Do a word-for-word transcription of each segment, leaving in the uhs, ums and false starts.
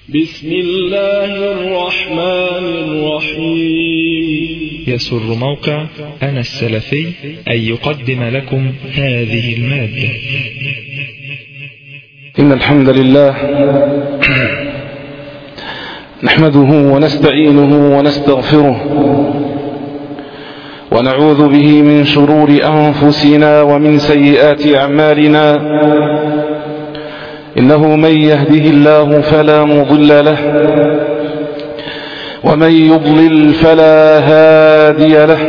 بسم الله الرحمن الرحيم. يسر موقع أنا السلفي أن يقدم لكم هذه المادة. إن الحمد لله نحمده ونستعينه ونستغفره ونعوذ به من شرور أنفسنا ومن سيئات أعمالنا. إنه من يهده الله فلا مضل له ومن يضلل فلا هادي له،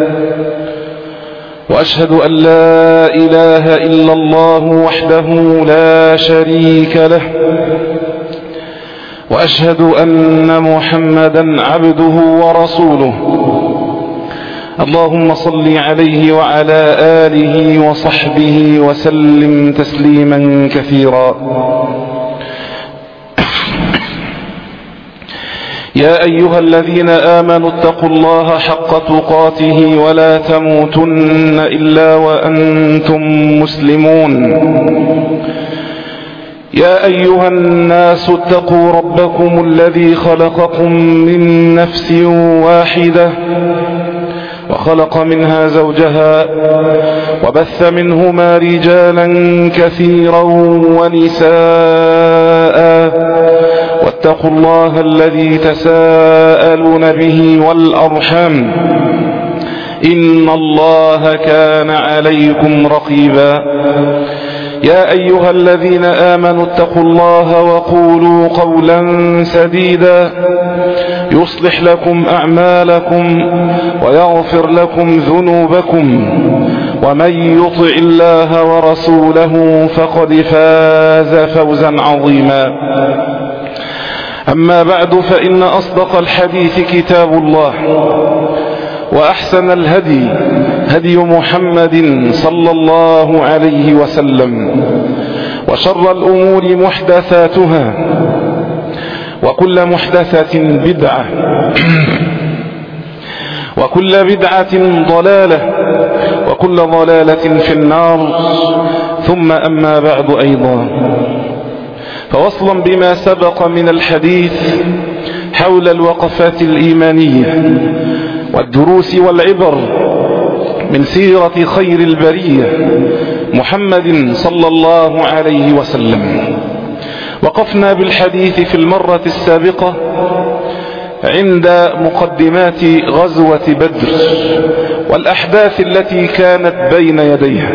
وأشهد أن لا إله إلا الله وحده لا شريك له، وأشهد أن محمدا عبده ورسوله. اللهم صل عليه وعلى آله وصحبه وسلم تسليما كثيرا. يا أيها الذين آمنوا اتقوا الله حق تقاته ولا تموتن إلا وأنتم مسلمون. يا أيها الناس اتقوا ربكم الذي خلقكم من نفس واحدة وخلق منها زوجها وبث منهما رجالا كثيرا ونساء، واتقوا الله الذي تساءلون به والأرحام إن الله كان عليكم رقيبا. يا أيها الذين آمنوا اتقوا الله وقولوا قولا سديدا يصلح لكم أعمالكم ويغفر لكم ذنوبكم، ومن يطع الله ورسوله فقد فاز فوزا عظيما. أما بعد، فإن أصدق الحديث كتاب الله، وأحسن الهدي هدي محمد صلى الله عليه وسلم، وشر الأمور محدثاتها، وكل محدثة بدعة، وكل بدعة ضلالة، وكل ضلالة في النار. ثم أما بعد أيضا، فوصلا بما سبق من الحديث حول الوقفات الإيمانية والدروس والعبر من سيرة خير البرية محمد صلى الله عليه وسلم، وقفنا بالحديث في المرة السابقة عند مقدمات غزوة بدر والأحداث التي كانت بين يديها،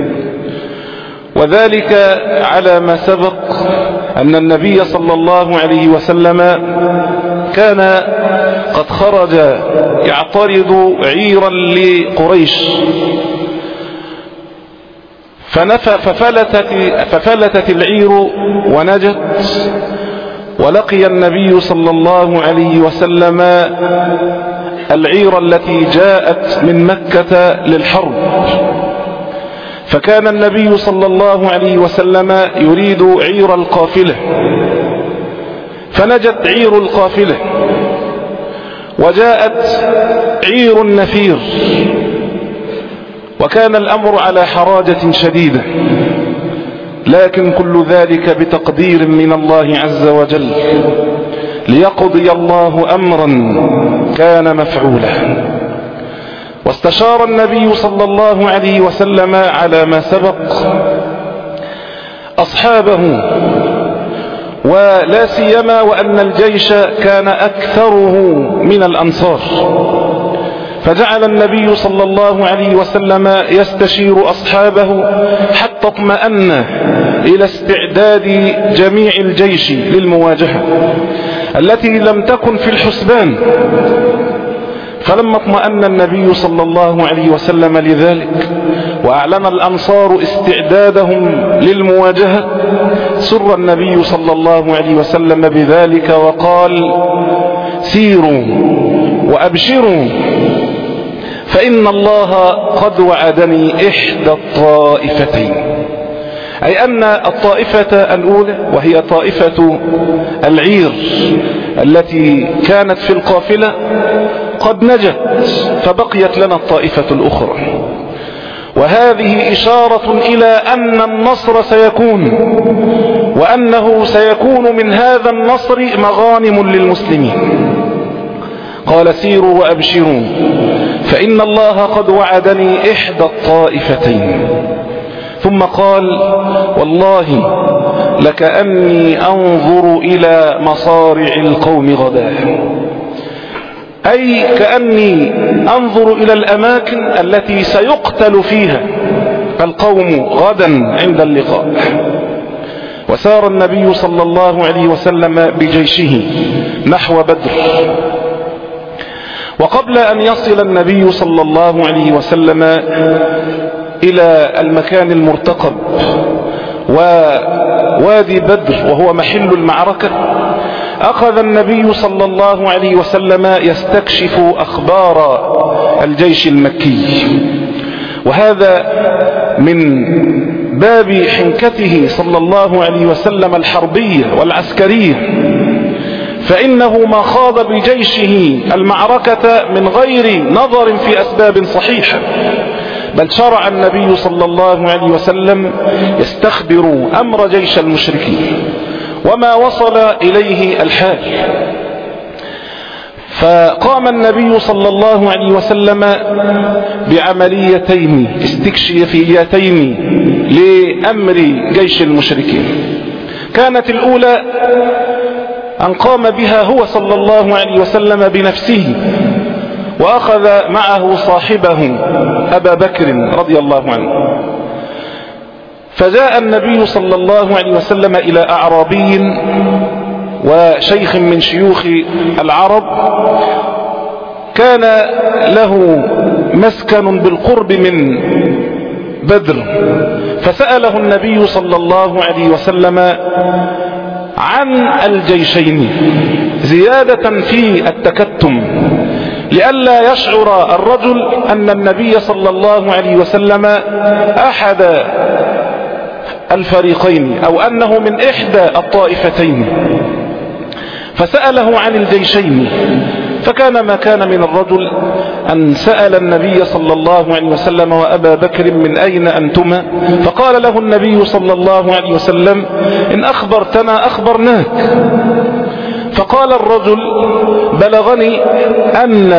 وذلك على ما سبق أن النبي صلى الله عليه وسلم كان قد خرج يعترض عيرا لقريش، ففلتت, ففلتت العير ونجت، ولقي النبي صلى الله عليه وسلم العير التي جاءت من مكة للحرب. فكان النبي صلى الله عليه وسلم يريد عير القافلة، فنجت عير القافلة وجاءت عير النفير، وكان الأمر على حراجة شديدة، لكن كل ذلك بتقدير من الله عز وجل، ليقضي الله أمرا كان مفعولا. واستشار النبي صلى الله عليه وسلم على ما سبق أصحابه، ولا سيما وأن الجيش كان أكثره من الأنصار، فجعل النبي صلى الله عليه وسلم يستشير أصحابه حتى اطمأن إلى استعداد جميع الجيش للمواجهة التي لم تكن في الحسبان. فلما اطمأن النبي صلى الله عليه وسلم لذلك وأعلن الأنصار استعدادهم للمواجهة، سر النبي صلى الله عليه وسلم بذلك وقال: سيروا وأبشروا، فإن الله قد وعدني إحدى الطائفتين، أي أن الطائفة الأولى وهي طائفة العير التي كانت في القافلة قد نجت، فبقيت لنا الطائفة الأخرى، وهذه إشارة إلى أن النصر سيكون، وأنه سيكون من هذا النصر مغانم للمسلمين. قال سيروا وأبشروا فإن الله قد وعدني إحدى الطائفتين. ثم قال والله لكأني أنظر إلى مصارع القوم غدا، أي كأني أنظر إلى الأماكن التي سيقتل فيها القوم غدا عند اللقاء. وسار النبي صلى الله عليه وسلم بجيشه نحو بدر. وقبل أن يصل النبي صلى الله عليه وسلم إلى المكان المرتقب ووادي بدر وهو محل المعركة، أخذ النبي صلى الله عليه وسلم يستكشف أخبار الجيش المكي، وهذا من باب حنكته صلى الله عليه وسلم الحربية والعسكرية، فإنه ما خاض بجيشه المعركة من غير نظر في أسباب صحيحة، بل شرع النبي صلى الله عليه وسلم يستخبر أمر جيش المشركين وما وصل إليه الحال. فقام النبي صلى الله عليه وسلم بعمليتين استكشافيتين لأمر جيش المشركين. كانت الأولى أن قام بها هو صلى الله عليه وسلم بنفسه، وأخذ معه صاحبه أبا بكر رضي الله عنه. فجاء النبي صلى الله عليه وسلم إلى أعرابي وشيخ من شيوخ العرب كان له مسكن بالقرب من بدر، فسأله النبي صلى الله عليه وسلم عن الجيشين زيادة في التكتم، لئلا يشعر الرجل أن النبي صلى الله عليه وسلم أحد الفريقين أو أنه من إحدى الطائفتين. فسأله عن الجيشين، فكان ما كان من الرجل أن سأل النبي صلى الله عليه وسلم وأبا بكر من أين أنتما؟ فقال له النبي صلى الله عليه وسلم إن أخبرتنا أخبرناك. فقال الرجل بلغني أن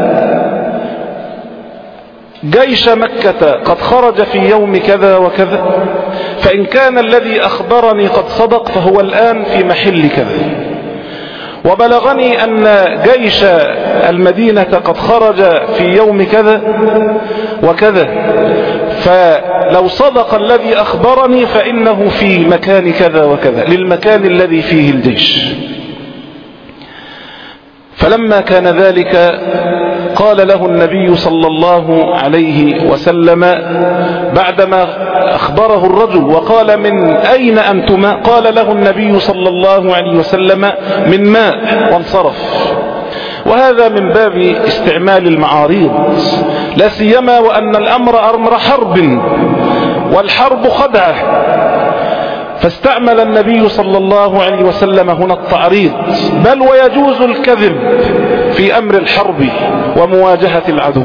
جيش مكة قد خرج في يوم كذا وكذا، فإن كان الذي أخبرني قد صدق فهو الآن في محل كذا، وبلغني أن جيش المدينة قد خرج في يوم كذا وكذا، فلو صدق الذي أخبرني فإنه في مكان كذا وكذا، للمكان الذي فيه الجيش. فلما كان ذلك قال له النبي صلى الله عليه وسلم بعدما أخبره الرجل وقال من أين أنتما؟ قال له النبي صلى الله عليه وسلم من ماء، وانصرف. وهذا من باب استعمال المعاريض، لا سيما وأن الأمر أمر حرب، والحرب خدعة، فاستعمل النبي صلى الله عليه وسلم هنا التعريض، بل ويجوز الكذب في أمر الحرب ومواجهة العدو.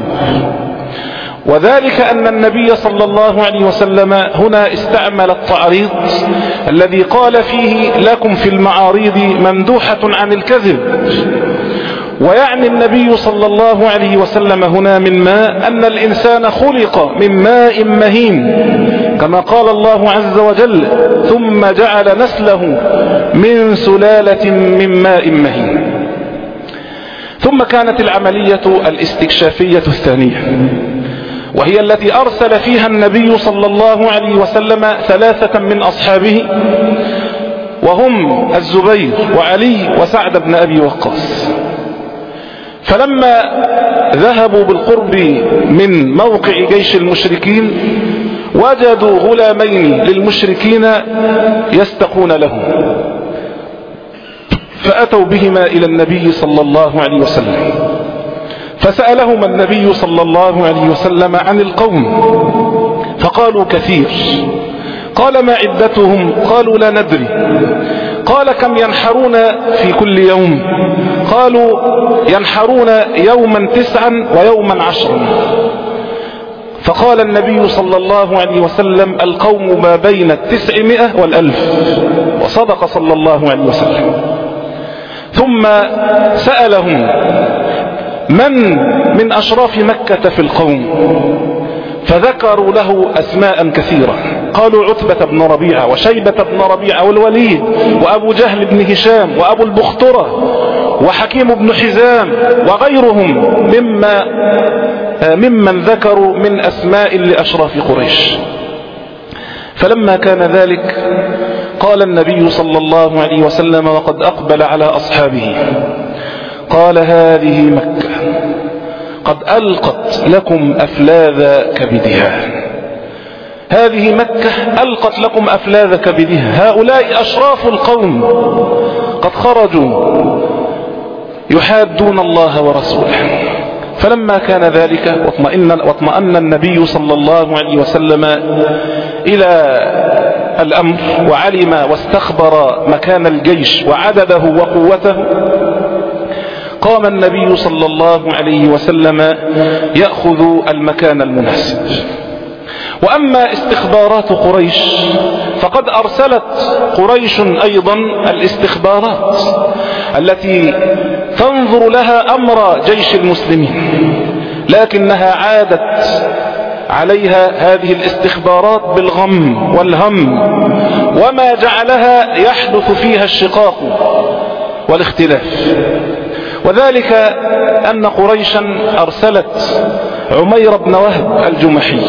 وذلك أن النبي صلى الله عليه وسلم هنا استعمل التعريض الذي قال فيه لكم في المعاريض ممدوحة عن الكذب، ويعني النبي صلى الله عليه وسلم هنا من ماء أن الإنسان خلق من ماء مهين، كما قال الله عز وجل ثم جعل نسله من سلالة من ماء مهين. ثم كانت العملية الاستكشافية الثانية، وهي التي أرسل فيها النبي صلى الله عليه وسلم ثلاثة من أصحابه، وهم الزبير وعلي وسعد بن أبي وقاص. فلما ذهبوا بالقرب من موقع جيش المشركين وجدوا غلامين للمشركين يستقون لهم، فأتوا بهما إلى النبي صلى الله عليه وسلم، فسألهما النبي صلى الله عليه وسلم عن القوم، فقالوا كثير. قال ما عدتهم؟ قالوا لا ندري. قال كم ينحرون في كل يوم؟ قالوا ينحرون يوما تسعا ويوما عشرا. فقال النبي صلى الله عليه وسلم القوم ما بين التسعمائة والألف، وصدق صلى الله عليه وسلم. ثم سألهم من من أشراف مكة في القوم، فذكروا له أسماء كثيرة، قالوا عتبة بن ربيعة وشيبة بن ربيعة والوليد وأبو جهل بن هشام وأبو البخترة وحكيم بن حزام وغيرهم مما ممن ذكروا من أسماء لأشراف قريش. فلما كان ذلك قال النبي صلى الله عليه وسلم وقد أقبل على أصحابه، قال هذه مكة قد ألقت لكم أفلاذ كبدها، هذه مكة ألقت لكم أفلاذ كبدها، هؤلاء أشراف القوم قد خرجوا يحادون الله ورسوله. فلما كان ذلك واطمئن, واطمئن النبي صلى الله عليه وسلم إلى الأمر وعلم واستخبر مكان الجيش وعدده وقوته، قام النبي صلى الله عليه وسلم يأخذ المكان المناسب. وأما استخبارات قريش فقد أرسلت قريش أيضا الاستخبارات التي تنظر لها أمر جيش المسلمين، لكنها عادت عليها هذه الاستخبارات بالغم والهم، وما جعلها يحدث فيها الشقاق والاختلاف. وذلك أن قريشا أرسلت عمير بن وهب الجمحي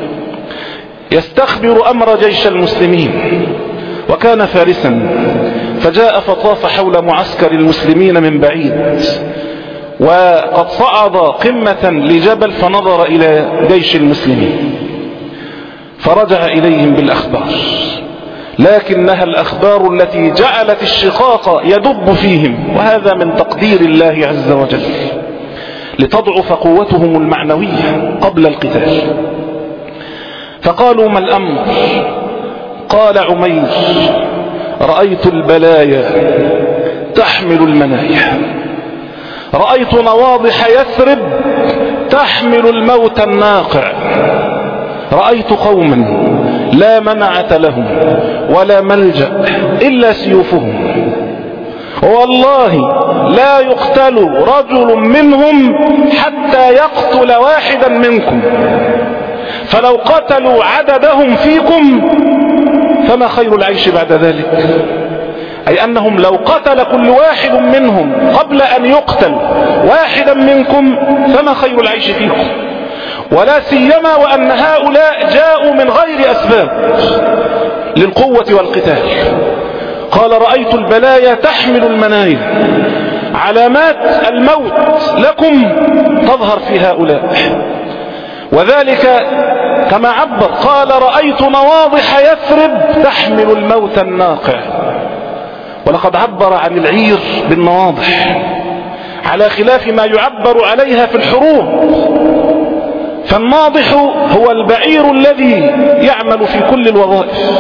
يستخبر أمر جيش المسلمين، وكان فارسا، فجاء فطاف حول معسكر المسلمين من بعيد، وقد صعد قمة لجبل فنظر إلى جيش المسلمين فرجع إليهم بالأخبار، لكنها الأخبار التي جعلت الشقاق يدب فيهم، وهذا من تقدير الله عز وجل لتضعف قوتهم المعنوية قبل القتال. فقالوا ما الأمر؟ قال عمير رأيت البلايا تحمل المنايا، رأيت نواضح يثرب تحمل الموت الناقع، رأيت قوما لا منعة لهم ولا ملجأ إلا سيوفهم، والله لا يقتل رجل منهم حتى يقتل واحدا منكم، فلو قتلوا عددهم فيكم فما خير العيش بعد ذلك. أي أنهم لو قتل كل واحد منهم قبل أن يقتل واحدا منكم فما خير العيش فيكم، ولا سيما وأن هؤلاء جاءوا من غير أسباب للقوة والقتال. قال رأيت البلايا تحمل المنايا، علامات الموت لكم تظهر في هؤلاء، وذلك كما عبر قال رأيت نواضح يثرب تحمل الموت الناقع. ولقد عبر عن العير بالنواضح على خلاف ما يعبر عليها في الحروب، فالناضح هو البعير الذي يعمل في كل الوظائف،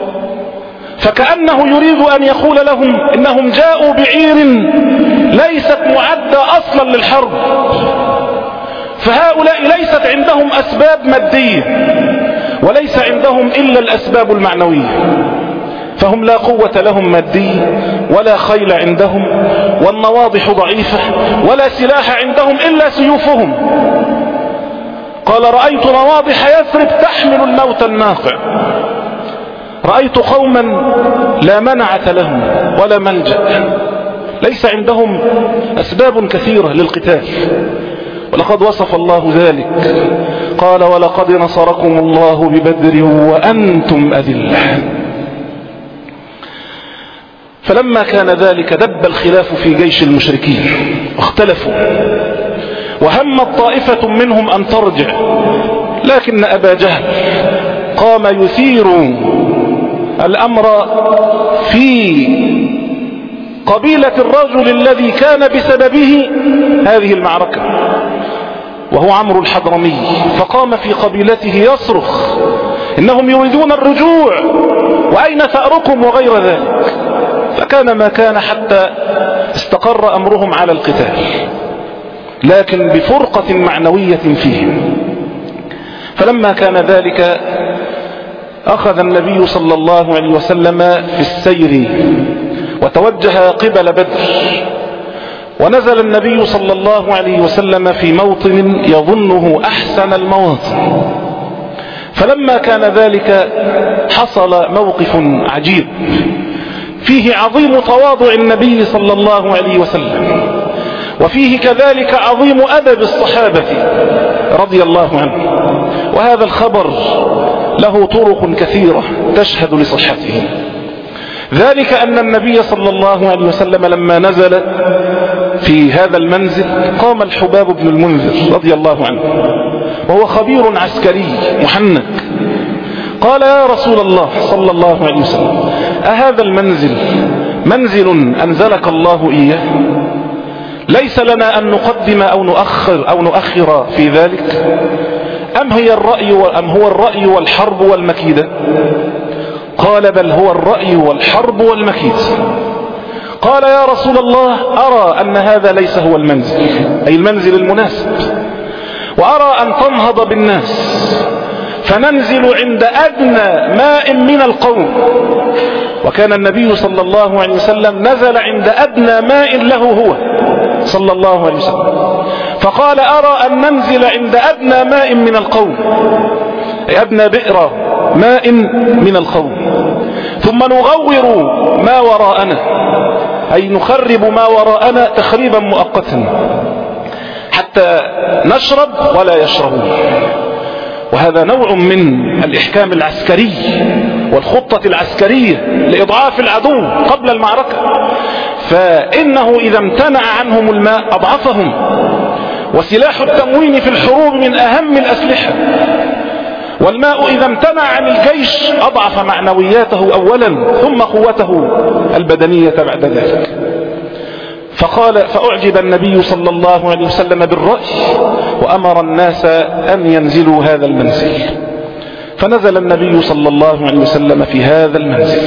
فكأنه يريد أن يقول لهم إنهم جاءوا بعير ليست معدة أصلا للحرب، فهؤلاء ليست عندهم أسباب مادية وليس عندهم إلا الأسباب المعنوية، فهم لا قوة لهم مادية ولا خيل عندهم، والنواضح ضعيفة، ولا سلاح عندهم إلا سيوفهم. قال رأيت نواضح يثرب تحمل الموت الناقع، رأيت قوما لا منعة لهم ولا ملجأ، ليس عندهم أسباب كثيرة للقتال، ولقد وصف الله ذلك قال ولقد نصركم الله ببدر وأنتم أذلة. فلما كان ذلك دب الخلاف في جيش المشركين واختلفوا، وهمت طائفة منهم أن ترجع، لكن أبا جهل قام يثير الأمر في قبيلة الرجل الذي كان بسببه هذه المعركة، وهو عمرو الحضرمي، فقام في قبيلته يصرخ إنهم يريدون الرجوع وأين ثأركم وغير ذلك، فكان ما كان حتى استقر أمرهم على القتال، لكن بفرقة معنوية فيهم. فلما كان ذلك أخذ النبي صلى الله عليه وسلم في السير وتوجه قبل بدر، ونزل النبي صلى الله عليه وسلم في موطن يظنه أحسن المواطن. فلما كان ذلك حصل موقف عجيب فيه عظيم تواضع النبي صلى الله عليه وسلم، وفيه كذلك عظيم أدب الصحابة رضي الله عنه. وهذا الخبر له طرق كثيرة تشهد لصحته. ذلك أن النبي صلى الله عليه وسلم لما نزل في هذا المنزل قام الحباب بن المنذر رضي الله عنه وهو خبير عسكري محنك، قال: يا رسول الله صلى الله عليه وسلم، أهذا المنزل منزل أنزلك الله إياه؟ ليس لنا أن نقدم أو نؤخر أو نؤخر في ذلك؟ أم هي الرأي أم هو الرأي والحرب والمكيدة؟ قال: بل هو الرأي والحرب والمكيدة. قال: يا رسول الله، أرى أن هذا ليس هو المنزل، أي المنزل المناسب، وأرى أن تنهض بالناس فننزل عند أدنى ماء من القوم. وكان النبي صلى الله عليه وسلم نزل عند أدنى ماء له هو صلى الله عليه وسلم، فقال: أرى أن ننزل عند أدنى ماء من القوم، أي أدنى بئر ماء من القوم، ثم نغور ما وراءنا، أي نخرب ما وراءنا تخريبا مؤقتا حتى نشرب ولا يشربون. وهذا نوع من الإحكام العسكري والخطة العسكرية لإضعاف العدو قبل المعركة، فإنه إذا امتنع عنهم الماء أضعفهم، وسلاح التموين في الحروب من أهم الأسلحة، والماء إذا امتنع عن الجيش أضعف معنوياته أولا ثم قوته البدنية بعد ذلك. فقال: فأعجب النبي صلى الله عليه وسلم بالرأي وأمر الناس أن ينزلوا هذا المنزل، فنزل النبي صلى الله عليه وسلم في هذا المنزل.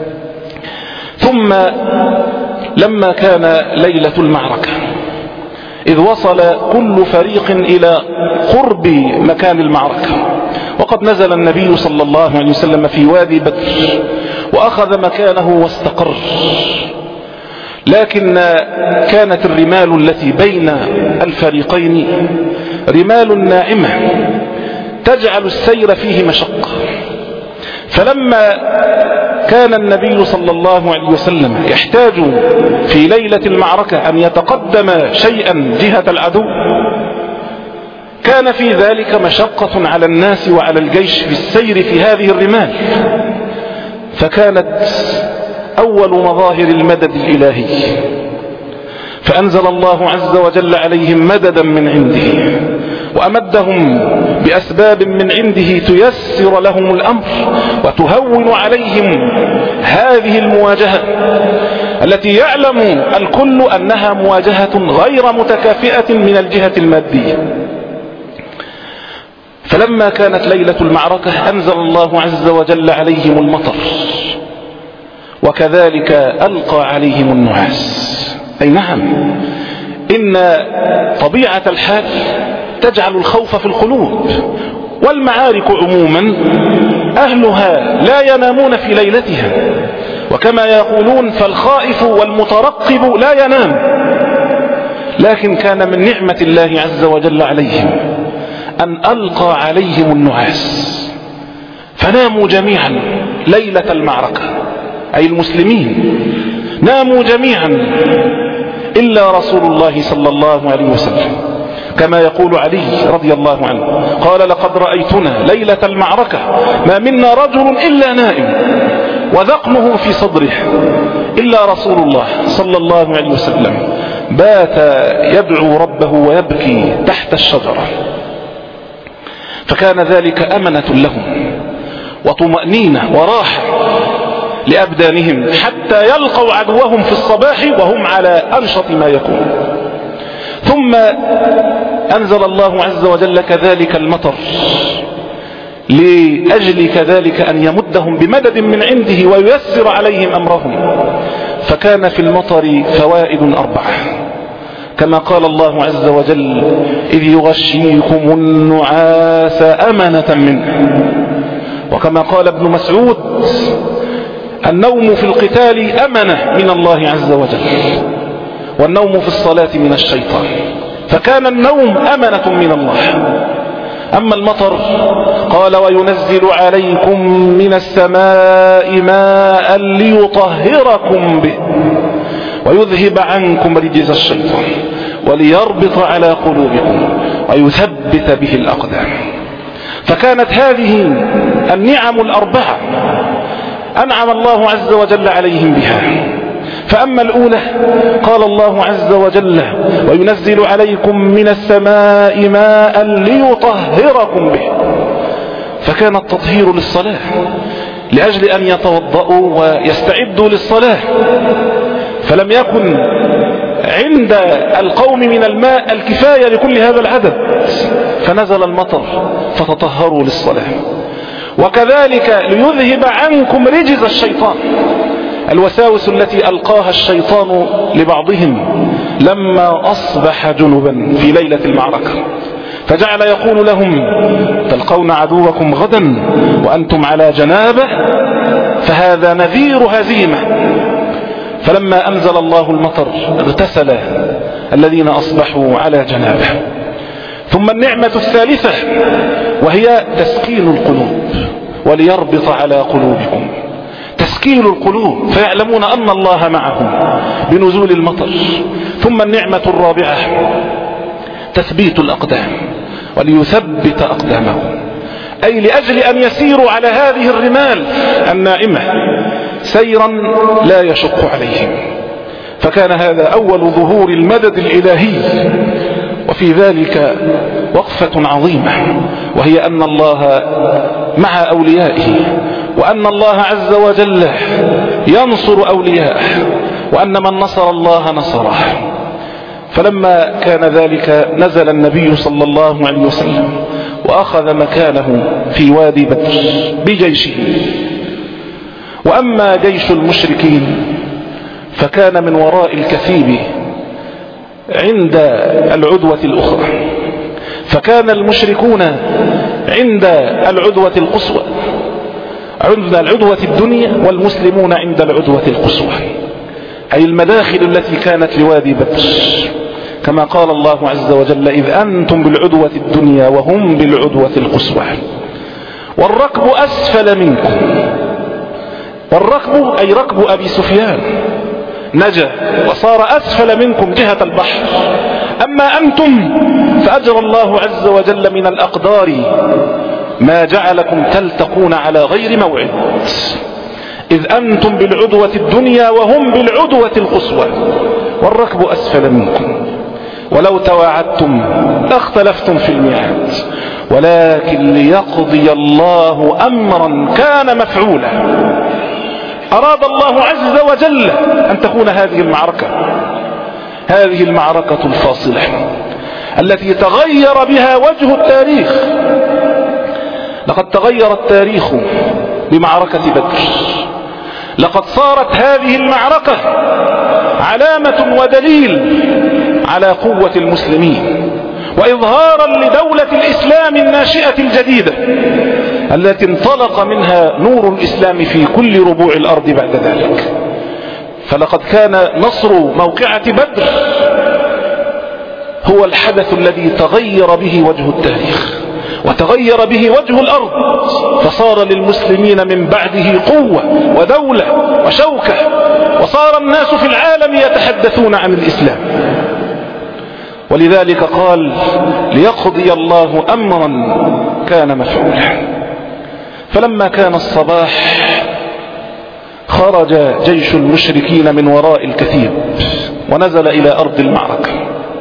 ثم لما كان ليلة المعركة إذ وصل كل فريق إلى قرب مكان المعركة، وقد نزل النبي صلى الله عليه وسلم في وادي بدر وأخذ مكانه واستقر، لكن كانت الرمال التي بين الفريقين رمال ناعمة تجعل السير فيه مشقة. فلما كان النبي صلى الله عليه وسلم يحتاج في ليلة المعركة أن يتقدم شيئا جهة العدو، كان في ذلك مشقة على الناس وعلى الجيش في السير في هذه الرمال، فكانت أول مظاهر المدد الإلهي، فأنزل الله عز وجل عليهم مددا من عنده وأمدهم بأسباب من عنده تيسر لهم الأمر وتهون عليهم هذه المواجهة التي يعلم الكل أنها مواجهة غير متكافئة من الجهة المادية. فلما كانت ليلة المعركة أنزل الله عز وجل عليهم المطر، وكذلك ألقى عليهم النعاس. أي نعم، إن طبيعة الحال تجعل الخوف في القلوب، والمعارك عموما أهلها لا ينامون في ليلتها، وكما يقولون فالخائف والمترقب لا ينام. لكن كان من نعمة الله عز وجل عليهم أن ألقى عليهم النعاس، فناموا جميعا ليلة المعركة، أي المسلمين ناموا جميعا إلا رسول الله صلى الله عليه وسلم، كما يقول علي رضي الله عنه قال: لقد رأيتنا ليلة المعركة ما منا رجل إلا نائم وذقنه في صدره، إلا رسول الله صلى الله عليه وسلم بات يدعو ربه ويبكي تحت الشجرة. فكان ذلك أمنة لهم وطمأنينة وراحة لأبدانهم حتى يلقوا عدوهم في الصباح وهم على أنشط ما يكون. ثم أنزل الله عز وجل كذلك المطر لأجل كذلك أن يمدهم بمدد من عنده وييسر عليهم أمرهم، فكان في المطر فوائد أربعة. كما قال الله عز وجل إذ يغشيكم النعاس أمنة منه. وكما قال ابن مسعود النوم في القتال أمنة من الله عز وجل، والنوم في الصلاة من الشيطان، فكان النوم أمنة من الله. أما المطر قال وينزل عليكم من السماء ماء ليطهركم به ويذهب عنكم رجز الشيطان وليربط على قلوبكم ويثبت به الأقدام. فكانت هذه النعم الأربعة أنعم الله عز وجل عليهم بها. فأما الأولى قال الله عز وجل وينزل عليكم من السماء ماء ليطهركم به، فكان التطهير للصلاة لأجل أن يتوضأوا ويستعدوا للصلاة، فلم يكن عند القوم من الماء الكفاية لكل هذا العدد، فنزل المطر فتطهروا للصلاة. وكذلك ليذهب عنكم رجز الشيطان، الوساوس التي ألقاها الشيطان لبعضهم لما أصبح جنبا في ليلة المعركة، فجعل يقول لهم تلقون عدوكم غدا وأنتم على جنابه، فهذا نذير هزيمة. فلما أنزل الله المطر اغتسل الذين أصبحوا على جنابه. ثم النعمة الثالثة وهي تسكين القلوب وليربط على قلوبكم، تسكين القلوب فيعلمون أن الله معهم بنزول المطر. ثم النعمة الرابعة تثبيت الأقدام وليثبت أقدامهم، أي لأجل أن يسيروا على هذه الرمال النائمة سيرا لا يشق عليهم. فكان هذا أول ظهور المدد الإلهي. وفي ذلك وقفة عظيمة، وهي أن الله مع أوليائه، وأن الله عز وجل ينصر أوليائه، وأن من نصر الله نصره. فلما كان ذلك نزل النبي صلى الله عليه وسلم وأخذ مكانه في وادي بدر بجيشه. وأما جيش المشركين فكان من وراء الكثيب عند العدوة الأخرى، فكان المشركون عند العدوة القصوى، عند العدوة الدنيا، والمسلمون عند العدوة القصوى، أي المداخل التي كانت لوادي بدر، كما قال الله عز وجل إذ أنتم بالعدوة الدنيا وهم بالعدوة القصوى. والركب أسفل منكم، والركب أي ركب أبي سفيان نجا وصار أسفل منكم جهة البحر. أما أنتم فأجرى الله عز وجل من الأقدار ما جعلكم تلتقون على غير موعد، إذ أنتم بالعدوة الدنيا وهم بالعدوة القصوى، والركب أسفل منكم، ولو تواعدتم لاختلفتم في الميعاد، ولكن ليقضي الله أمرا كان مفعولا. أراد الله عز وجل أن تكون هذه المعركة، هذه المعركة الفاصلة التي تغير بها وجه التاريخ. لقد تغير التاريخ بمعركة بدر، لقد صارت هذه المعركة علامة ودليل على قوة المسلمين، وإظهارا لدولة الإسلام الناشئة الجديدة التي انطلق منها نور الإسلام في كل ربوع الأرض بعد ذلك. فلقد كان نصر موقعة بدر هو الحدث الذي تغير به وجه التاريخ وتغير به وجه الأرض، فصار للمسلمين من بعده قوة ودولة وشوكة، وصار الناس في العالم يتحدثون عن الإسلام. ولذلك قال ليقضي الله أمرا كان مفعولا. فلما كان الصباح خرج جيش المشركين من وراء الكثيب ونزل إلى أرض المعركة،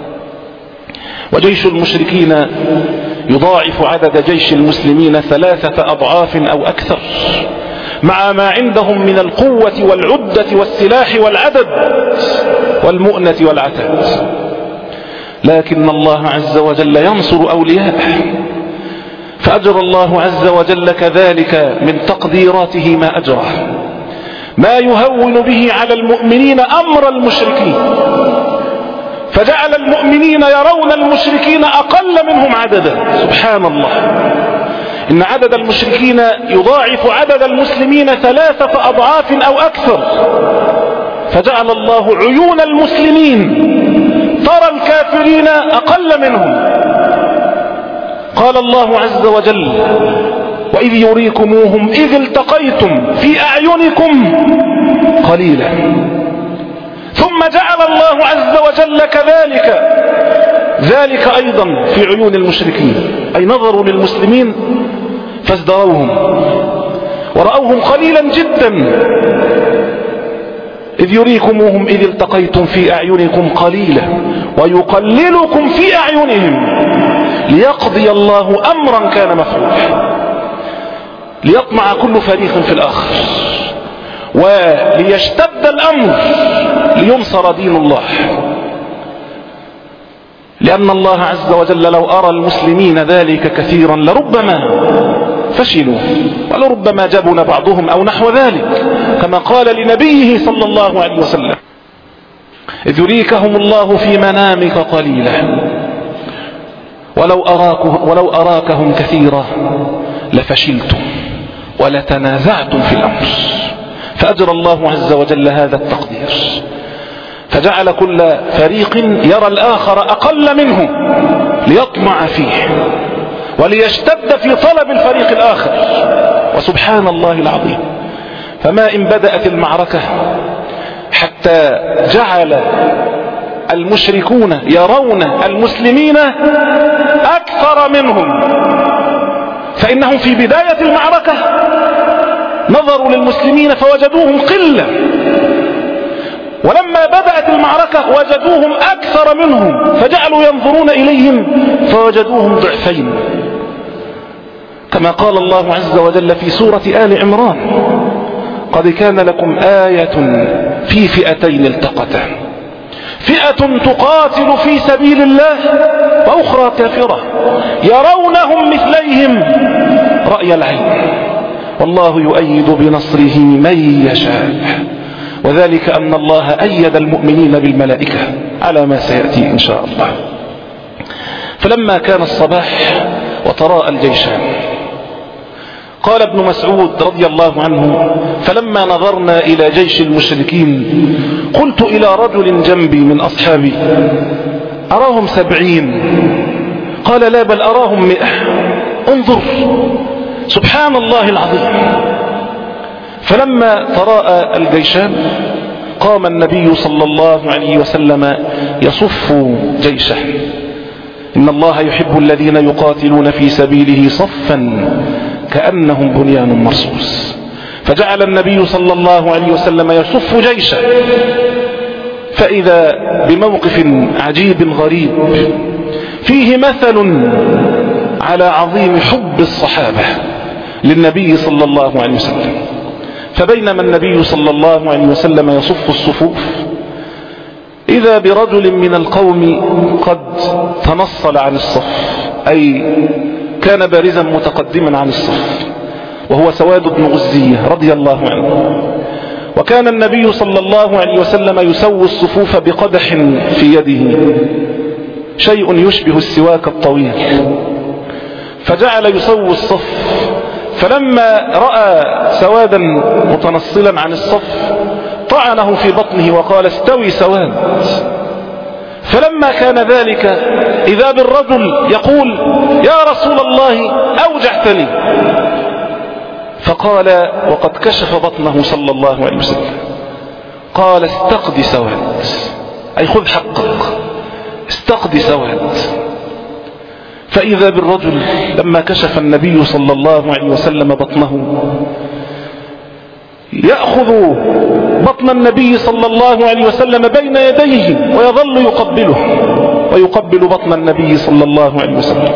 وجيش المشركين يضاعف عدد جيش المسلمين ثلاثة أضعاف أو أكثر، مع ما عندهم من القوة والعدة والسلاح والعدد والمؤنة والعتاد. لكن الله عز وجل ينصر أولياءه، فأجرى الله عز وجل كذلك من تقديراته ما أجرى، ما يهون به على المؤمنين أمر المشركين. فجعل المؤمنين يرون المشركين أقل منهم عددا. سبحان الله، إن عدد المشركين يضاعف عدد المسلمين ثلاثة أضعاف أو أكثر، فجعل الله عيون المسلمين ترى الكافرين أقل منهم. قال الله عز وجل: وإذ يريكموهم إذ التقيتم في أعينكم قليلا. ثم جعل الله عز وجل كذلك ذلك أيضا في عيون المشركين، أي نظروا للمسلمين فازدروهم ورأوهم قليلا جدا. إذ يريكموهم إذ التقيتم في أعينكم قليلا ويقللكم في أعينهم ليقضي الله أمرا كان مفعولا، ليطمع كل فريق في الآخر وليشتد الأمر لينصر دين الله. لأن الله عز وجل لو أرى المسلمين ذلك كثيرا لربما فشلوا ولربما جبن بعضهم أو نحو ذلك، كما قال لنبيه صلى الله عليه وسلم: إذ يريكهم الله في منامك قليلا ولو, ولو أراكهم كثيرا لفشلتم ولتنازعتم في الأمر. فأجرى الله عز وجل هذا التقدير، فجعل كل فريق يرى الآخر أقل منه ليطمع فيه وليشتد في طلب الفريق الآخر. وسبحان الله العظيم، فما إن بدأت المعركة حتى جعل المشركون يرون المسلمين أكثر منهم، فإنهم في بداية المعركة نظروا للمسلمين فوجدوهم قلة، ولما بدأت المعركة وجدوهم أكثر منهم فجعلوا ينظرون إليهم فوجدوهم ضعفين، كما قال الله عز وجل في سورة آل عمران: قد كان لكم آية في فئتين التقتا، فئة تقاتل في سبيل الله وأخرى كافرة يرونهم مثليهم رأي العين والله يؤيد بنصره من يشاء، وذلك أن الله أيد المؤمنين بالملائكة على ما سيأتي إن شاء الله. فلما كان الصباح وتراءى الجيشان، قال ابن مسعود رضي الله عنه: فلما نظرنا إلى جيش المشركين قلت إلى رجل جنبي من أصحابي: أراهم سبعين؟ قال: لا، بل أراهم مئة. انظر، سبحان الله العظيم. فلما تراءى الجيشان قام النبي صلى الله عليه وسلم يصف جيشه: إن الله يحب الذين يقاتلون في سبيله صفا كأنهم بنيان مرصوص. فجعل النبي صلى الله عليه وسلم يصف جيشه، فإذا بموقف عجيب غريب فيه مثل على عظيم حب الصحابة للنبي صلى الله عليه وسلم. فبينما النبي صلى الله عليه وسلم يصف الصفوف إذا برجل من القوم قد تنصل عن الصف، أي كان بارزا متقدما عن الصف، وهو سواد بن غزية رضي الله عنه. وكان النبي صلى الله عليه وسلم يسوي الصفوف بقدح في يده، شيء يشبه السواك الطويل، فجعل يسوي الصف. فلما رأى سوادا متنصلا عن الصف طعنه في بطنه وقال: استوي سواد. فلما كان ذلك إذا بالرجل يقول: يا رسول الله أوجعتني. فقال وقد كشف بطنه صلى الله عليه وسلم، قال: استقضي سواد، أي خذ حقك، استقضي سواد. فإذا بالرجل لما كشف النبي صلى الله عليه وسلم بطنه يأخذ بطن النبي صلى الله عليه وسلم بين يديه ويظل يقبله ويقبل بطن النبي صلى الله عليه وسلم.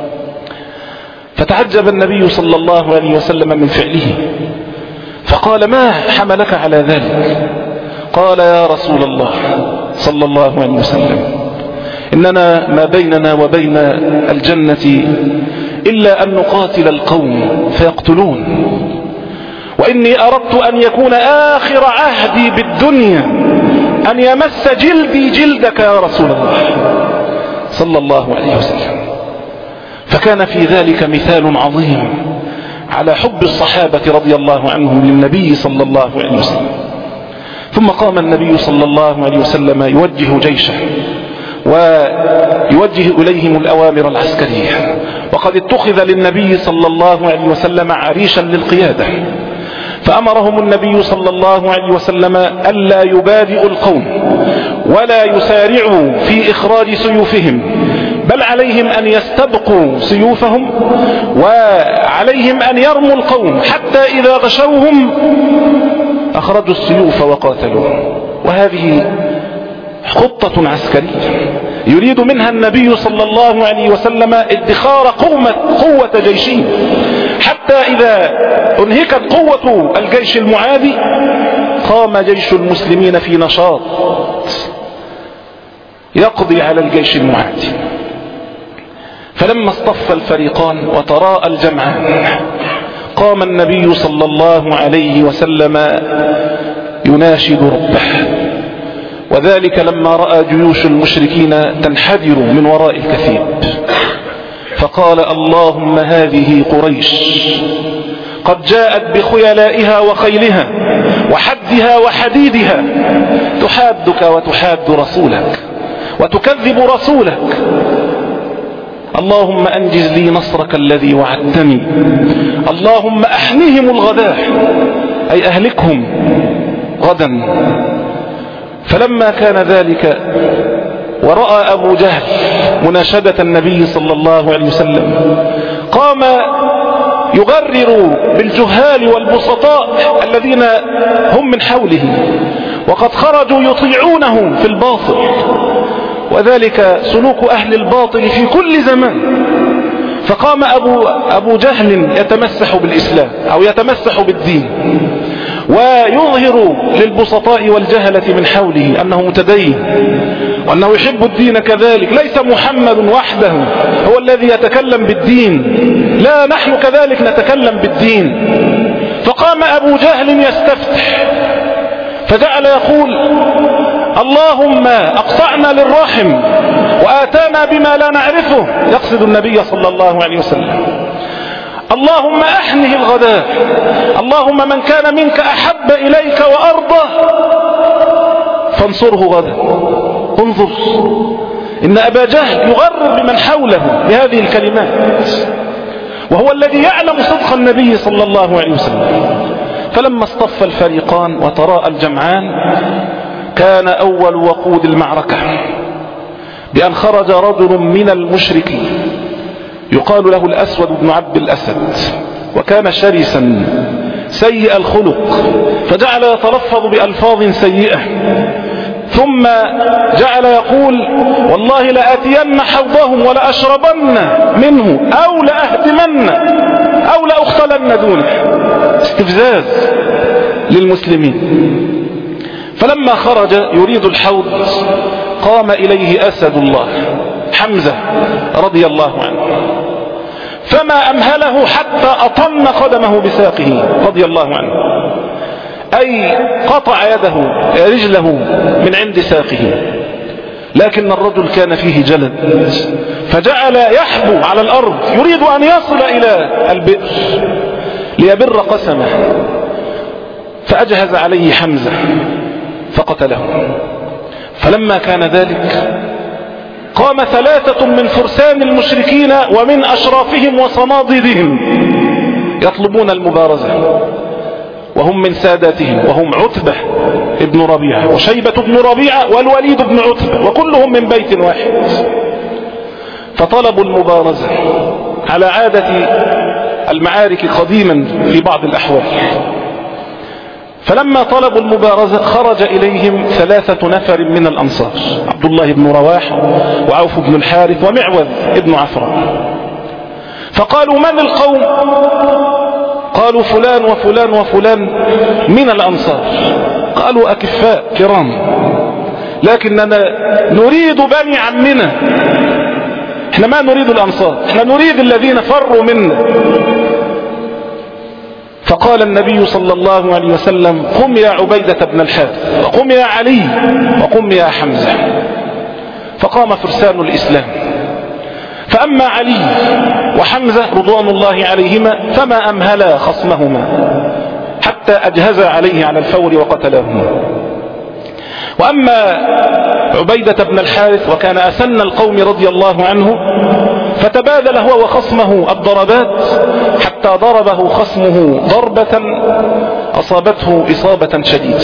فتعجب النبي صلى الله عليه وسلم من فعله، فقال: ما حملك على ذلك؟ قال: يا رسول الله صلى الله عليه وسلم، إننا ما بيننا وبين الجنة إلا أن نقاتل القوم فيقتلون، وإني أردت أن يكون آخر عهدي بالدنيا أن يمس جلدي جلدك يا رسول الله صلى الله عليه وسلم. فكان في ذلك مثال عظيم على حب الصحابة رضي الله عنهم للنبي صلى الله عليه وسلم. ثم قام النبي صلى الله عليه وسلم يوجه جيشه ويوجه إليهم الأوامر العسكرية، وقد اتخذ للنبي صلى الله عليه وسلم عريشا للقيادة، فأمرهم النبي صلى الله عليه وسلم ألا يبادئوا القوم ولا يسارعوا في إخراج سيوفهم، بل عليهم أن يستبقوا سيوفهم، وعليهم أن يرموا القوم حتى إذا غشوهم أخرجوا السيوف وقاتلوهم. وهذه خطة عسكرية يريد منها النبي صلى الله عليه وسلم ادخار قوة, قوة جيشه، حتى إذا انهكت قوة الجيش المعادي قام جيش المسلمين في نشاط يقضي على الجيش المعادي. فلما اصطف الفريقان وتراءى الجمعان قام النبي صلى الله عليه وسلم يناشد ربه، وذلك لما رأى جيوش المشركين تنحدر من وراء الكثيب، فقال اللهم هذه قريش قد جاءت بخيلائها وخيلها وحدها وحديدها تحادك وتحاد رسولك وتكذب رسولك، اللهم أنجز لي نصرك الذي وعدتني، اللهم أحنهم الغداء أي أهلكهم غدا. فلما كان ذلك ورأى أبو جهل مناشدة النبي صلى الله عليه وسلم قام يغرر بالجهال والبسطاء الذين هم من حوله وقد خرجوا يطيعونه في الباطل، وذلك سلوك أهل الباطل في كل زمان. فقام أبو, أبو جهل يتمسح بالإسلام أو يتمسح بالدين ويظهر للبسطاء والجهلة من حوله أنه متدين وأنه يحب الدين كذلك، ليس محمد وحده هو الذي يتكلم بالدين، لا نحن كذلك نتكلم بالدين. فقام أبو جهل يستفتح فجعل يقول اللهم أقطعنا للرحم وآتانا بما لا نعرفه، يقصد النبي صلى الله عليه وسلم، اللهم أحنه الغداء، اللهم من كان منك أحب إليك وأرضه فانصره غدا. انظر إن أبا جهل يغرر بمن حوله بهذه الكلمات، وهو الذي يعلم صدق النبي صلى الله عليه وسلم. فلما اصطف الفريقان وتراءى الجمعان كان أول وقود المعركة بأن خرج رجل من المشركين يقال له الأسود بن عبد الأسد، وكان شرسا سيء الخلق، فجعل يتلفظ بألفاظ سيئة، ثم جعل يقول والله لآتين حوضهم ولأشربن منه أو لأهدمن أو لأختلن دونه، استفزاز للمسلمين. فلما خرج يريد الحوض قام إليه أسد الله حمزة رضي الله عنه، فما أمهله حتى أطن قدمه بساقه رضي الله عنه، أي قطع يده رجله من عند ساقه. لكن الرجل كان فيه جلد فجعل يحبو على الأرض يريد أن يصل إلى البئر ليبر قسمه، فأجهز عليه حمزة فقتله. فلما كان ذلك قام ثلاثة من فرسان المشركين ومن أشرافهم وصناديدهم يطلبون المبارزة، وهم من ساداتهم، وهم عتبة ابن ربيعة وشيبة ابن ربيعة والوليد بن عتبة، وكلهم من بيت واحد. فطلبوا المبارزة على عادة المعارك قديما في بعض الأحوال. فلما طلبوا المبارزة خرج إليهم ثلاثة نفر من الأنصار، عبد الله بن رواح وعوف بن الحارث ومعوذ ابن عفراء. فقالوا من القوم؟ قالوا فلان وفلان وفلان من الأنصار. قالوا أكفاء كرام، لكننا نريد بني عمنا، احنا ما نريد الأنصار، احنا نريد الذين فروا منا. فقال النبي صلى الله عليه وسلم: قم يا عبيدة بن الحارث، وقم يا علي، وقم يا حمزة. فقام فرسان الإسلام. فأما علي وحمزة رضوان الله عليهما فما أمهلا خصمهما حتى أجهز عليه على الفور وقتلهما. وأما عبيدة بن الحارث وكان أسن القوم رضي الله عنه، فتبادل هو وخصمه الضربات حتى ضربه خصمه ضربة أصابته إصابة شديدة،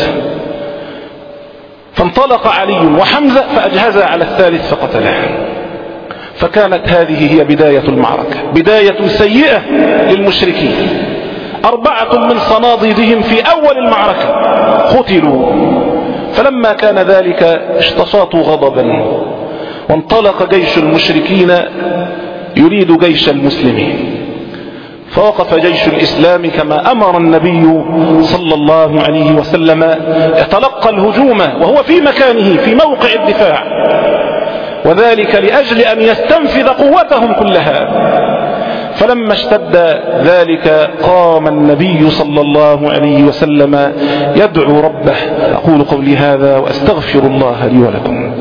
فانطلق علي وحمزة فأجهز على الثالث فقتله. فكانت هذه هي بداية المعركة، بداية سيئة للمشركين. أربعة من صناديدهم في أول المعركة قتلوا. فلما كان ذلك اشتشاطوا غضبا، وانطلق جيش المشركين يريد جيش المسلمين. فوقف جيش الإسلام كما أمر النبي صلى الله عليه وسلم، يتلقى الهجوم وهو في مكانه في موقع الدفاع، وذلك لأجل أن يستنفذ قوتهم كلها. فلما اشتد ذلك قام النبي صلى الله عليه وسلم يدعو ربه. أقول قولي هذا وأستغفر الله لي ولكم.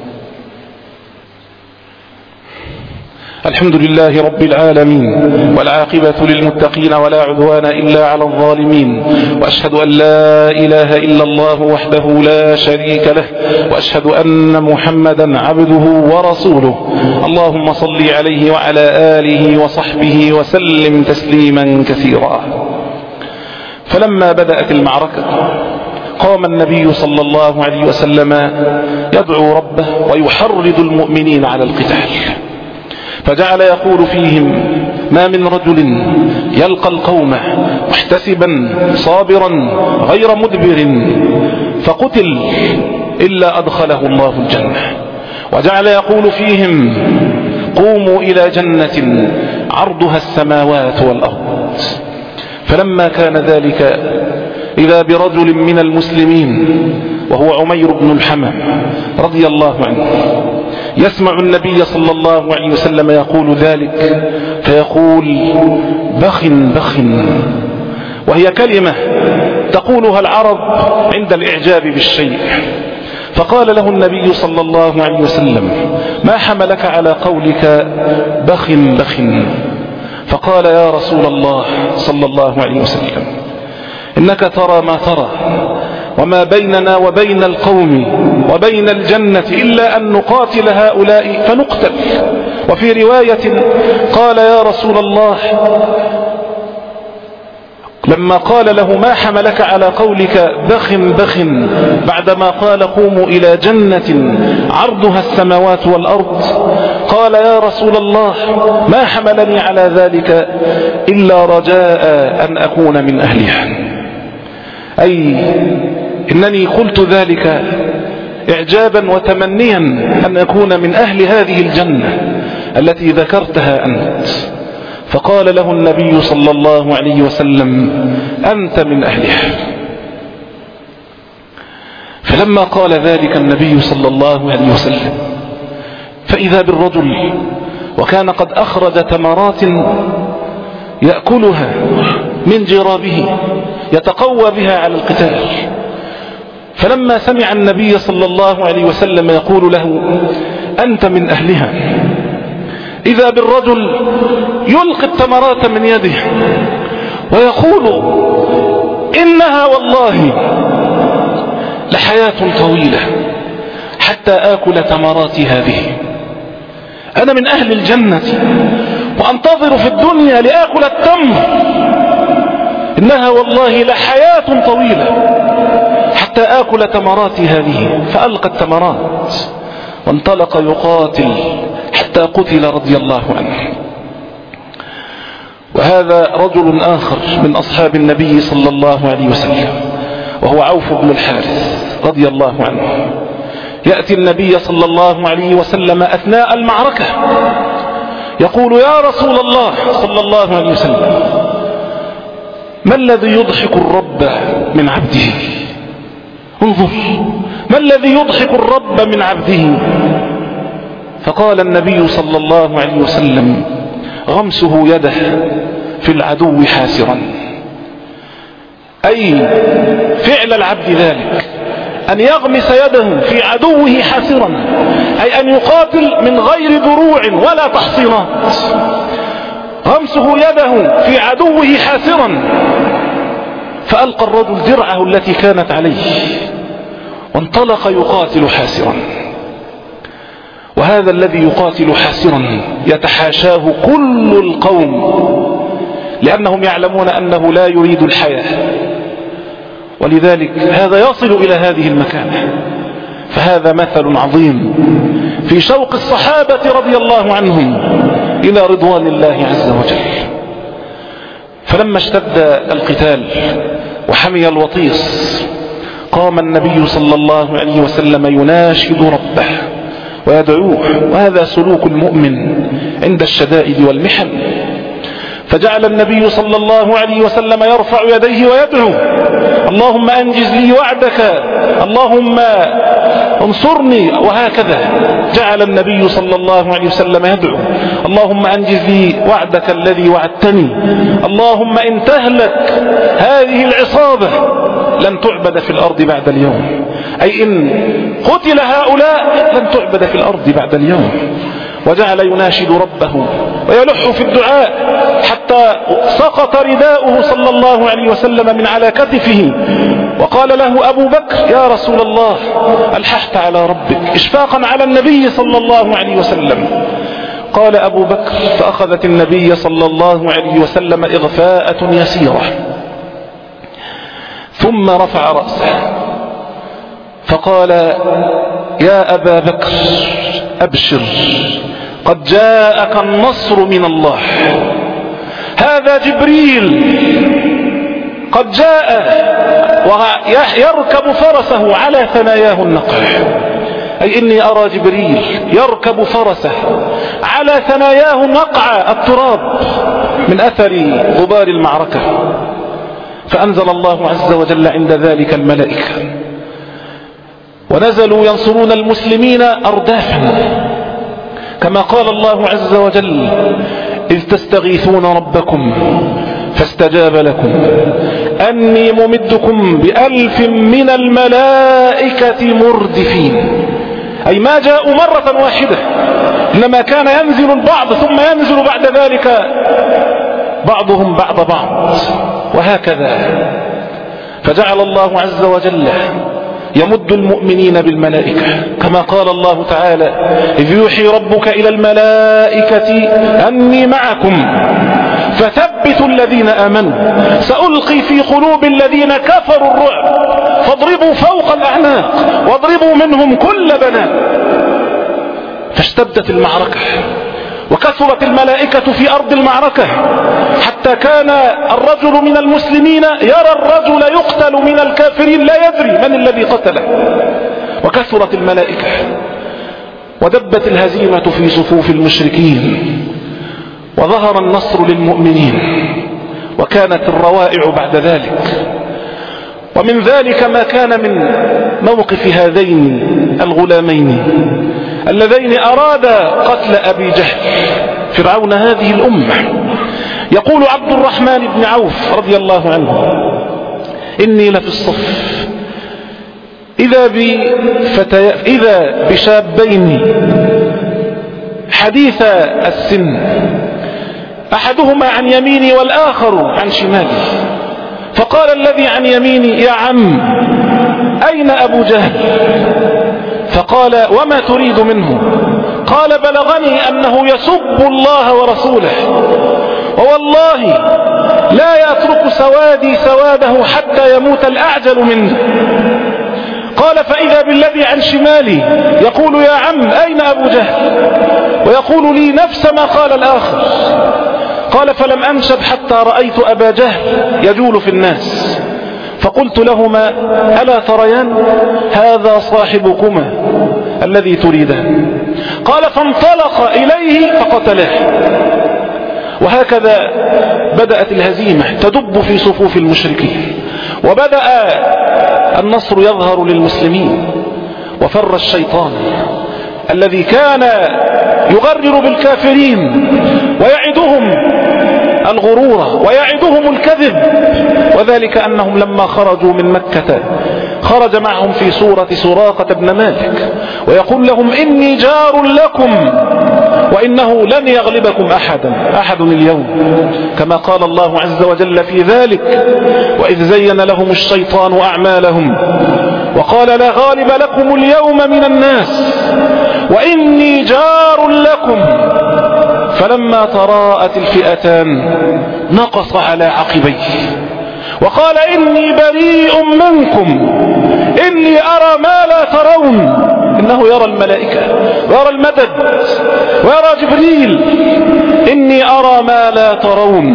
الحمد لله رب العالمين، والعاقبة للمتقين ولا عدوان إلا على الظالمين، وأشهد أن لا إله إلا الله وحده لا شريك له، وأشهد أن محمدا عبده ورسوله. اللهم صل عليه وعلى آله وصحبه وسلم تسليما كثيرا. فلما بدأت المعركة قام النبي صلى الله عليه وسلم يدعو ربه ويحرض المؤمنين على القتال، فجعل يقول فيهم: ما من رجل يلقى القوم محتسبا صابرا غير مدبر فقتل إلا أدخله الله الجنة. وجعل يقول فيهم: قوموا إلى جنة عرضها السماوات والأرض. فلما كان ذلك إذا برجل من المسلمين وهو عمير بن الحمام رضي الله عنه يسمع النبي صلى الله عليه وسلم يقول ذلك، فيقول: بخ بخ، وهي كلمة تقولها العرب عند الإعجاب بالشيء. فقال له النبي صلى الله عليه وسلم: ما حملك على قولك بخ بخ؟ فقال: يا رسول الله صلى الله عليه وسلم، إنك ترى ما ترى، وما بيننا وبين القوم وبين الجنة إلا أن نقاتل هؤلاء فنقتل. وفي رواية قال: يا رسول الله، لما قال له: ما حملك على قولك بخ بخ، بعدما قال: قوموا إلى جنة عرضها السماوات والأرض، قال: يا رسول الله، ما حملني على ذلك إلا رجاء أن أكون من أهلها، أي إنني قلت ذلك إعجابا وتمنيا أن أكون من أهل هذه الجنة التي ذكرتها أنت. فقال له النبي صلى الله عليه وسلم: أنت من أهلها. فلما قال ذلك النبي صلى الله عليه وسلم فإذا بالرجل وكان قد أخرج تمرات يأكلها من جرابه يتقوى بها على القتال. فلما سمع النبي صلى الله عليه وسلم يقول له: أنت من أهلها، إذا بالرجل يلقي التمرات من يده ويقول: إنها والله لحياة طويلة حتى آكل تمرات هذه، أنا من أهل الجنة وأنتظر في الدنيا لآكل التمر، إنها والله لحياة طويلة حتى آكل تمرات هذه. فألقى التمرات وانطلق يقاتل حتى قتل رضي الله عنه. وهذا رجل آخر من أصحاب النبي صلى الله عليه وسلم وهو عوف بن الحارث رضي الله عنه، يأتي النبي صلى الله عليه وسلم أثناء المعركة يقول: يا رسول الله صلى الله عليه وسلم، ما الذي يضحك الرب من عبده؟ انظر، ما الذي يضحك الرب من عبده؟ فقال النبي صلى الله عليه وسلم: غمسه يده في العدو حاسرا. أي فعل العبد ذلك، أن يغمس يده في عدوه حاسرا، أي أن يقاتل من غير دروع ولا تحصينات، غمسه يده في عدوه حاسرا. فألقى الرجل درعه التي كانت عليه وانطلق يقاتل حاسرا. وهذا الذي يقاتل حاسرا يتحاشاه كل القوم، لأنهم يعلمون أنه لا يريد الحياة، ولذلك هذا يصل إلى هذه المكانة. فهذا مثل عظيم في شوق الصحابة رضي الله عنهم إلى رضوان الله عز وجل. فلما اشتد القتال وحمي الوطيس قام النبي صلى الله عليه وسلم يناشد ربه ويدعوه، وهذا سلوك المؤمن عند الشدائد والمحن. فجعل النبي صلى الله عليه وسلم يرفع يديه ويدعو: اللهم أنجز لي وعدك، اللهم انصرني. وهكذا جعل النبي صلى الله عليه وسلم يدعو: اللهم أنجز لي وعدك الذي وعدتني، اللهم إن تهلك هذه العصابة لن تعبد في الأرض بعد اليوم، أي إن قتل هؤلاء لن تعبد في الأرض بعد اليوم. وجعل يناشد ربه ويلح في الدعاء حتى سقط رداؤه صلى الله عليه وسلم من على كتفه، وقال له أبو بكر: يا رسول الله، ألححت على ربك إشفاقا على النبي صلى الله عليه وسلم. قال أبو بكر: فأخذت النبي صلى الله عليه وسلم إغفاءة يسيرة، ثم رفع رأسه فقال: يا أبا بكر أبشر، قد جاءك النصر من الله، هذا جبريل قد جاء ويركب فرسه على ثناياه النقع، أي إني أرى جبريل يركب فرسه على ثناياه نقع التراب من أثر غبار المعركة. فأنزل الله عز وجل عند ذلك الملائكة، ونزلوا ينصرون المسلمين أردافا، كما قال الله عز وجل: إذ تستغيثون ربكم فاستجاب لكم أني ممدكم بألف من الملائكة مردفين. أي ما جاءوا مرة واحدة، إنما كان ينزل البعض ثم ينزل بعد ذلك بعضهم بعض بعض، وهكذا. فجعل الله عز وجل يمد المؤمنين بالملائكة، كما قال الله تعالى: إذ يوحي ربك إلى الملائكة أني معكم فثبتوا الذين آمنوا سألقي في قلوب الذين كفروا الرعب فاضربوا فوق الأعناق واضربوا منهم كل بنان. فاشتدت المعركة وكثرت الملائكة في أرض المعركة، حتى كان الرجل من المسلمين يرى الرجل يقتل من الكافرين لا يدري من الذي قتله. وكثرت الملائكة ودبت الهزيمة في صفوف المشركين، وظهر النصر للمؤمنين، وكانت الروائع بعد ذلك. ومن ذلك ما كان من موقف هذين الغلامين اللذين أرادا قتل أبي جهل فرعون هذه الأمة. يقول عبد الرحمن بن عوف رضي الله عنه: إني لفي الصف إذا, بفتي... إذا بشابين حديث السن، أحدهما عن يميني والآخر عن شمالي، فقال الذي عن يميني: يا عم أين أبو جهل؟ فقال: وما تريد منه؟ قال: بلغني أنه يسب الله ورسوله، ووالله لا يترك سوادي سواده حتى يموت الأعجل منه. قال: فإذا بالذي عن شمالي يقول: يا عم أين أبو جهل؟ ويقول لي نفس ما قال الآخر. قال: فلم أنشب حتى رأيت أبا جهل يجول في الناس، فقلت لهما: ألا تريان هذا صاحبكما الذي تريدان؟ قال: فانطلق إليه فقتله. وهكذا بدأت الهزيمة تدب في صفوف المشركين، وبدأ النصر يظهر للمسلمين. وفر الشيطان الذي كان يغرر بالكافرين ويعدهم الغرور ويعدهم الكذب. وذلك أنهم لما خرجوا من مكة خرج معهم في صورة سراقة بن مالك ويقول لهم إني جار لكم وإنه لن يغلبكم أحدا أحد اليوم، كما قال الله عز وجل في ذلك: وإذ زين لهم الشيطان أعمالهم وقال لا غالب لكم اليوم من الناس وإني جار لكم، فلما تراءت الفئتان نقص على عقبيه وقال إني بريء منكم إني أرى ما لا ترون. إنه يرى الملائكة ويرى المدد ويرى جبريل. إني أرى ما لا ترون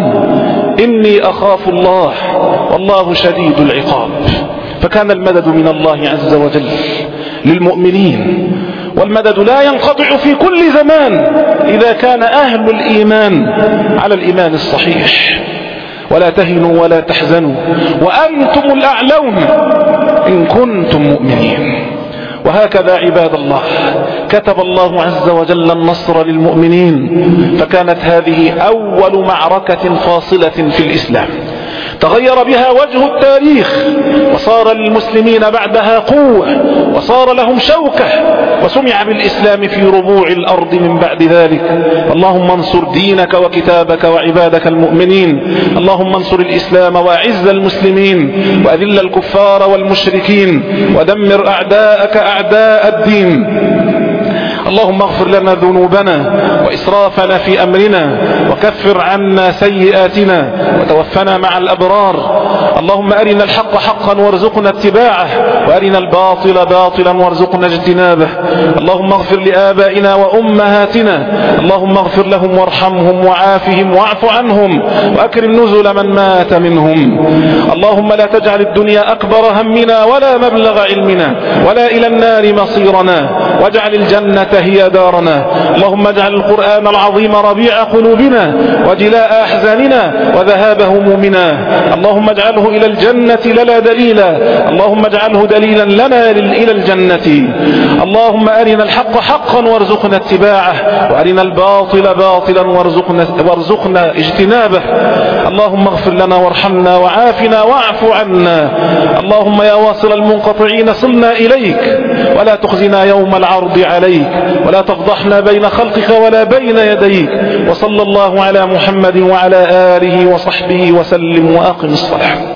إني أخاف الله والله شديد العقاب. فكان المدد من الله عز وجل للمؤمنين، والمدد لا ينقطع في كل زمان إذا كان أهل الإيمان على الإيمان الصحيح. ولا تهنوا ولا تحزنوا وأنتم الأعلون إن كنتم مؤمنين. وهكذا عباد الله كتب الله عز وجل النصر للمؤمنين، فكانت هذه أول معركة فاصلة في الإسلام تغير بها وجه التاريخ، وصار للمسلمين بعدها قوة وصار لهم شوكة، وسمع بالإسلام في ربوع الأرض من بعد ذلك. اللهم انصر دينك وكتابك وعبادك المؤمنين. اللهم انصر الإسلام وأعز المسلمين وأذل الكفار والمشركين ودمر أعداءك أعداء الدين. اللهم اغفر لنا ذنوبنا وإسرافنا في أمرنا وكفر عنا سيئاتنا وتوفنا مع الأبرار. اللهم أرنا الحق حقا وارزقنا اتباعه وأرنا الباطل باطلا وارزقنا اجتنابه. اللهم اغفر لآبائنا وأمهاتنا، اللهم اغفر لهم وارحمهم وعافهم واعف عنهم وأكرم نزل من مات منهم. اللهم لا تجعل الدنيا أكبر همنا ولا مبلغ علمنا ولا إلى النار مصيرنا، واجعل الجنة هي دارنا. اللهم اجعل القرآن العظيم ربيع قلوبنا وجلاء أحزاننا وذهاب همومنا. اللهم اجعله إلى الجنة لنا دليلا، اللهم اجعله دليلا لنا إلى الجنة. اللهم أرنا الحق حقا وارزقنا اتباعه وأرنا الباطل باطلا وارزقنا, وارزقنا اجتنابه. اللهم اغفر لنا وارحمنا وعافنا واعف عنا. اللهم يا واصل المنقطعين صلنا إليك ولا تخزنا يوم العرض عليك ولا تفضحنا بين خلقك ولا بين يديك. وصلى الله على محمد وعلى آله وصحبه وسلم وأقم الصلاة.